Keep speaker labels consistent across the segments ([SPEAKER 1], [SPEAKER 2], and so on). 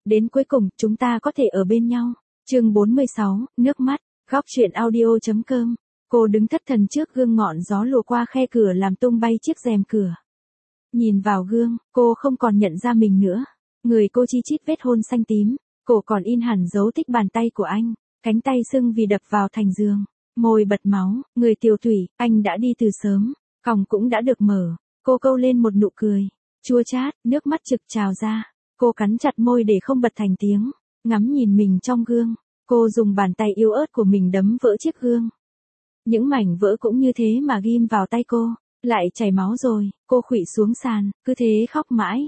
[SPEAKER 1] đến cuối cùng chúng ta có thể ở bên nhau. Chương 46, nước mắt, góc truyện audio.com. Cô đứng thất thần trước gương, ngọn gió lùa qua khe cửa làm tung bay chiếc rèm cửa. Nhìn vào gương, cô không còn nhận ra mình nữa. Người cô chi chít vết hôn xanh tím, cổ còn in hẳn dấu tích bàn tay của anh, cánh tay sưng vì đập vào thành giường, môi bật máu, người tiều tụy, anh đã đi từ sớm, còng cũng đã được mở. Cô câu lên một nụ cười, chua chát, nước mắt trực trào ra. Cô cắn chặt môi để không bật thành tiếng, ngắm nhìn mình trong gương. Cô dùng bàn tay yếu ớt của mình đấm vỡ chiếc gương. Những mảnh vỡ cũng như thế mà ghim vào tay cô, lại chảy máu rồi. Cô khuỵu xuống sàn, cứ thế khóc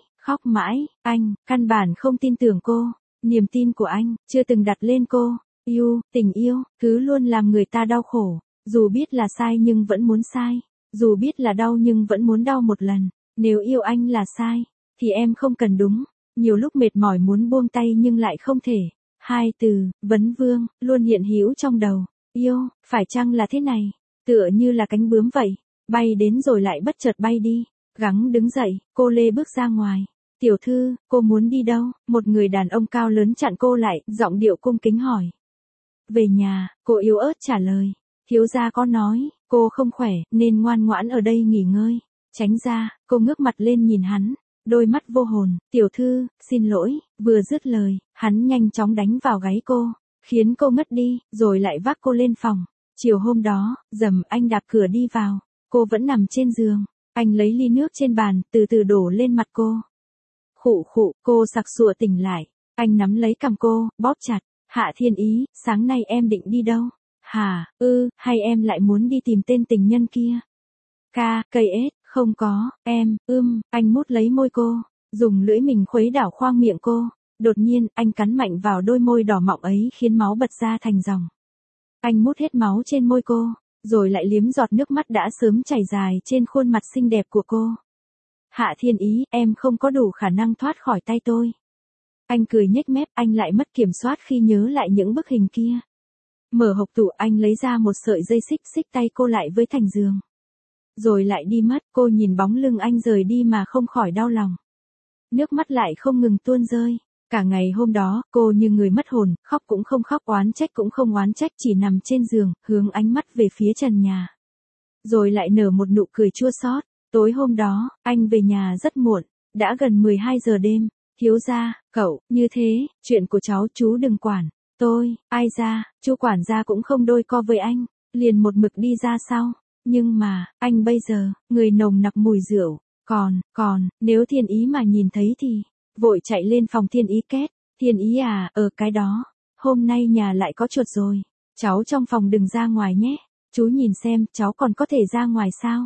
[SPEAKER 1] mãi. Anh, căn bản không tin tưởng cô. Niềm tin của anh, chưa từng đặt lên cô. Tình yêu, cứ luôn làm người ta đau khổ. Dù biết là sai nhưng vẫn muốn sai. Dù biết là đau nhưng vẫn muốn đau một lần. Nếu yêu anh là sai, thì em không cần đúng. Nhiều lúc mệt mỏi muốn buông tay nhưng lại không thể. Hai từ, vấn vương, luôn hiện hữu trong đầu. Yêu, phải chăng là thế này? Tựa như là cánh bướm vậy. Bay đến rồi lại bất chợt bay đi. Gắng đứng dậy, cô lê bước ra ngoài. Tiểu thư, cô muốn đi đâu? Một người đàn ông cao lớn chặn cô lại, giọng điệu cung kính hỏi. Về nhà, cô yếu ớt trả lời. Thiếu gia có nói, cô không khỏe, nên ngoan ngoãn ở đây nghỉ ngơi. Tránh ra, cô ngước mặt lên nhìn hắn. Đôi mắt vô hồn, tiểu thư, xin lỗi, vừa dứt lời, hắn nhanh chóng đánh vào gáy cô, khiến cô ngất đi, rồi lại vác cô lên phòng. Chiều hôm đó, anh đạp cửa đi vào, cô vẫn nằm trên giường, anh lấy ly nước trên bàn, từ từ đổ lên mặt cô. Khụ, cô sặc sụa tỉnh lại, anh nắm lấy cằm cô, bóp chặt. Hạ Thiên Ý, sáng nay em định đi đâu? Hả, hay em lại muốn đi tìm tên tình nhân kia? Cây ếch, không có, em, anh mút lấy môi cô, dùng lưỡi mình khuấy đảo khoang miệng cô. Đột nhiên, anh cắn mạnh vào đôi môi đỏ mọng ấy khiến máu bật ra thành dòng. Anh mút hết máu trên môi cô, rồi lại liếm giọt nước mắt đã sớm chảy dài trên khuôn mặt xinh đẹp của cô. Hạ Thiên Ý, em không có đủ khả năng thoát khỏi tay tôi. Anh cười nhếch mép, anh lại mất kiểm soát khi nhớ lại những bức hình kia. Mở hộc tủ, anh lấy ra một sợi dây xích tay cô lại với thành giường. Rồi lại đi mất, cô nhìn bóng lưng anh rời đi mà không khỏi đau lòng. Nước mắt lại không ngừng tuôn rơi. Cả ngày hôm đó, cô như người mất hồn, khóc cũng không khóc, oán trách cũng không oán trách, chỉ nằm trên giường, hướng ánh mắt về phía trần nhà. Rồi lại nở một nụ cười chua xót. Tối hôm đó, anh về nhà rất muộn, đã gần 12 giờ đêm. Thiếu gia, cậu, như thế, chuyện của cháu chú đừng quản. Tôi, ai ra, chú quản gia cũng không đôi co với anh, liền một mực đi ra sau. Nhưng mà, anh bây giờ, người nồng nặc mùi rượu, còn, nếu Thiên Ý mà nhìn thấy thì, vội chạy lên phòng Thiên Ý két. Thiên Ý à, ở cái đó, hôm nay nhà lại có chuột rồi, cháu trong phòng đừng ra ngoài nhé, chú nhìn xem, cháu còn có thể ra ngoài sao?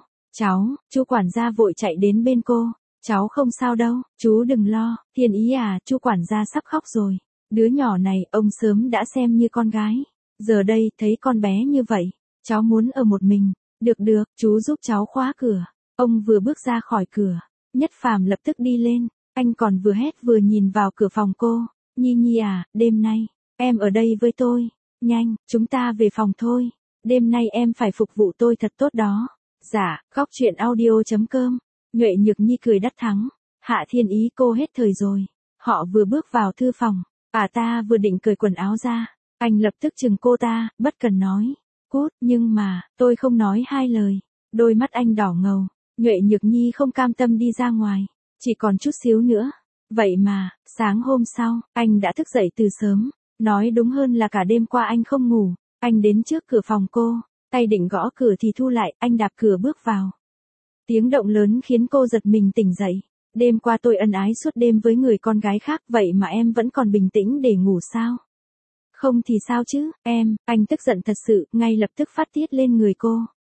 [SPEAKER 1] Chú quản gia vội chạy đến bên cô, cháu không sao đâu, chú đừng lo. Thiên Ý à, chú quản gia sắp khóc rồi, đứa nhỏ này, ông sớm đã xem như con gái, giờ đây, thấy con bé như vậy, cháu muốn ở một mình. Được, chú giúp cháu khóa cửa. Ông vừa bước ra khỏi cửa, Nhất Phàm lập tức đi lên, anh còn vừa hét vừa nhìn vào cửa phòng cô. Nhi à, đêm nay, em ở đây với tôi, nhanh, chúng ta về phòng thôi, đêm nay em phải phục vụ tôi thật tốt đó. Dạ, góc truyện audio.com, Nhuệ Nhược Nhi cười đắc thắng. Hạ Thiên Ý, cô hết thời rồi. Họ vừa bước vào thư phòng, ta vừa định cởi quần áo ra, anh lập tức chừng cô ta, bất cần nói. Cút, nhưng mà, tôi không nói hai lời. Đôi mắt anh đỏ ngầu, Nhuệ Nhược Nhi không cam tâm đi ra ngoài, chỉ còn chút xíu nữa. Vậy mà, sáng hôm sau, anh đã thức dậy từ sớm, nói đúng hơn là cả đêm qua anh không ngủ. Anh đến trước cửa phòng cô, tay định gõ cửa thì thu lại, anh đạp cửa bước vào. Tiếng động lớn khiến cô giật mình tỉnh dậy. Đêm qua tôi ân ái suốt đêm với người con gái khác, vậy mà em vẫn còn bình tĩnh để ngủ sao? Không thì sao chứ, anh tức giận thật sự, ngay lập tức phát tiết lên người cô.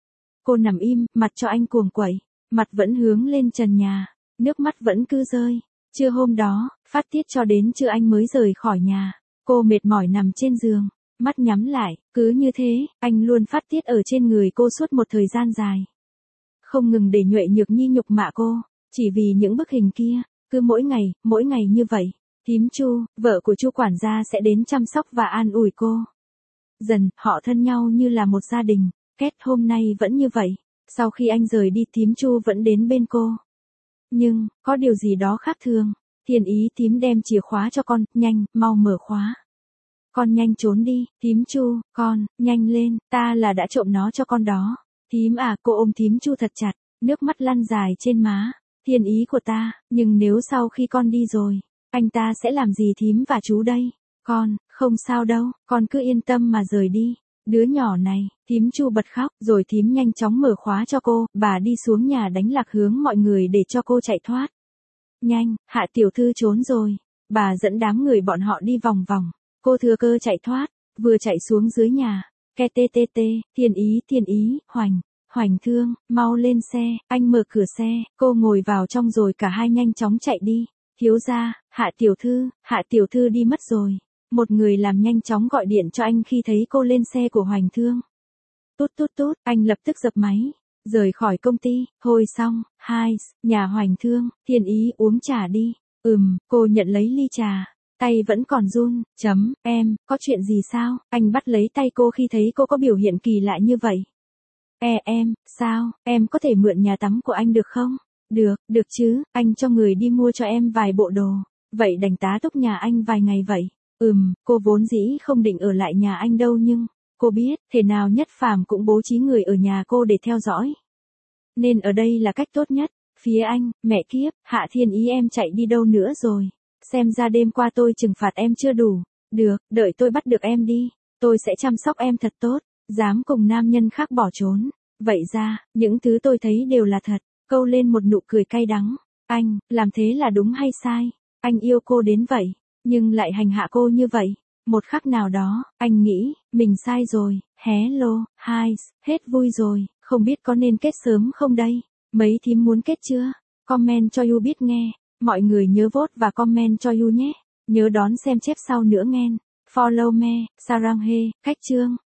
[SPEAKER 1] Cô nằm im, mặt cho anh cuồng quẩy, mặt vẫn hướng lên trần nhà, nước mắt vẫn cứ rơi. Trưa hôm đó, phát tiết cho đến trưa anh mới rời khỏi nhà. Cô mệt mỏi nằm trên giường, mắt nhắm lại, cứ như thế, anh luôn phát tiết ở trên người cô suốt một thời gian dài. Không ngừng để Nhuệ Nhược Nhi nhục mạ cô, chỉ vì những bức hình kia, cứ mỗi ngày như vậy. Thím Chu, vợ của Chu quản gia sẽ đến chăm sóc và an ủi cô. Dần, họ thân nhau như là một gia đình. Hôm nay vẫn như vậy. Sau khi anh rời đi, thím Chu vẫn đến bên cô. Nhưng, có điều gì đó khác thường. Thiên ý thím đem chìa khóa cho con, nhanh, mau mở khóa. Con nhanh trốn đi, thím Chu, con, nhanh lên, ta là đã trộm nó cho con đó. Thím à, cô ôm thím Chu thật chặt, nước mắt lăn dài trên má. Thiên ý của ta, nhưng nếu sau khi con đi rồi, anh ta sẽ làm gì thím và chú đây? Con, không sao đâu, con cứ yên tâm mà rời đi. Đứa nhỏ này, thím Chu bật khóc, rồi thím nhanh chóng mở khóa cho cô, bà đi xuống nhà đánh lạc hướng mọi người để cho cô chạy thoát. Nhanh, Hạ tiểu thư trốn rồi. Bà dẫn đám người bọn họ đi vòng vòng. Cô thừa cơ chạy thoát, vừa chạy xuống dưới nhà. Ke tê tê tê, thiên ý, Hoành Thương, mau lên xe, anh mở cửa xe, cô ngồi vào trong rồi cả hai nhanh chóng chạy đi. Thiếu gia, Hạ tiểu thư đi mất rồi. Một người làm nhanh chóng gọi điện cho anh khi thấy cô lên xe của Hoành Thương. Tút tút tút, anh lập tức dập máy, rời khỏi công ty, thôi xong, nhà Hoành Thương, Thiên ý uống trà đi. Cô nhận lấy ly trà, tay vẫn còn run, em, có chuyện gì sao? Anh bắt lấy tay cô khi thấy cô có biểu hiện kỳ lạ như vậy. Em, sao, em có thể mượn nhà tắm của anh được không? Được chứ, anh cho người đi mua cho em vài bộ đồ, vậy đành tá túc nhà anh vài ngày vậy. Cô vốn dĩ không định ở lại nhà anh đâu nhưng, cô biết, thể nào Nhất Phàm cũng bố trí người ở nhà cô để theo dõi. Nên ở đây là cách tốt nhất. Phía anh, mẹ kiếp, Hạ Thiên ý em chạy đi đâu nữa rồi? Xem ra đêm qua tôi trừng phạt em chưa đủ. Được, đợi tôi bắt được em đi. Tôi sẽ chăm sóc em thật tốt. Dám cùng nam nhân khác bỏ trốn. Vậy ra, những thứ tôi thấy đều là thật. Câu lên một nụ cười cay đắng. Anh, làm thế là đúng hay sai? Anh yêu cô đến vậy, nhưng lại hành hạ cô như vậy. Một khắc nào đó, anh nghĩ, mình sai rồi. Hello, hết vui rồi. Không biết có nên kết sớm không đây? Mấy thím muốn kết chưa? Comment cho Yu biết nghe. Mọi người nhớ vote và comment cho Yu nhé. Nhớ đón xem chép sau nữa nghe. Follow me, Sarang he, cách chương.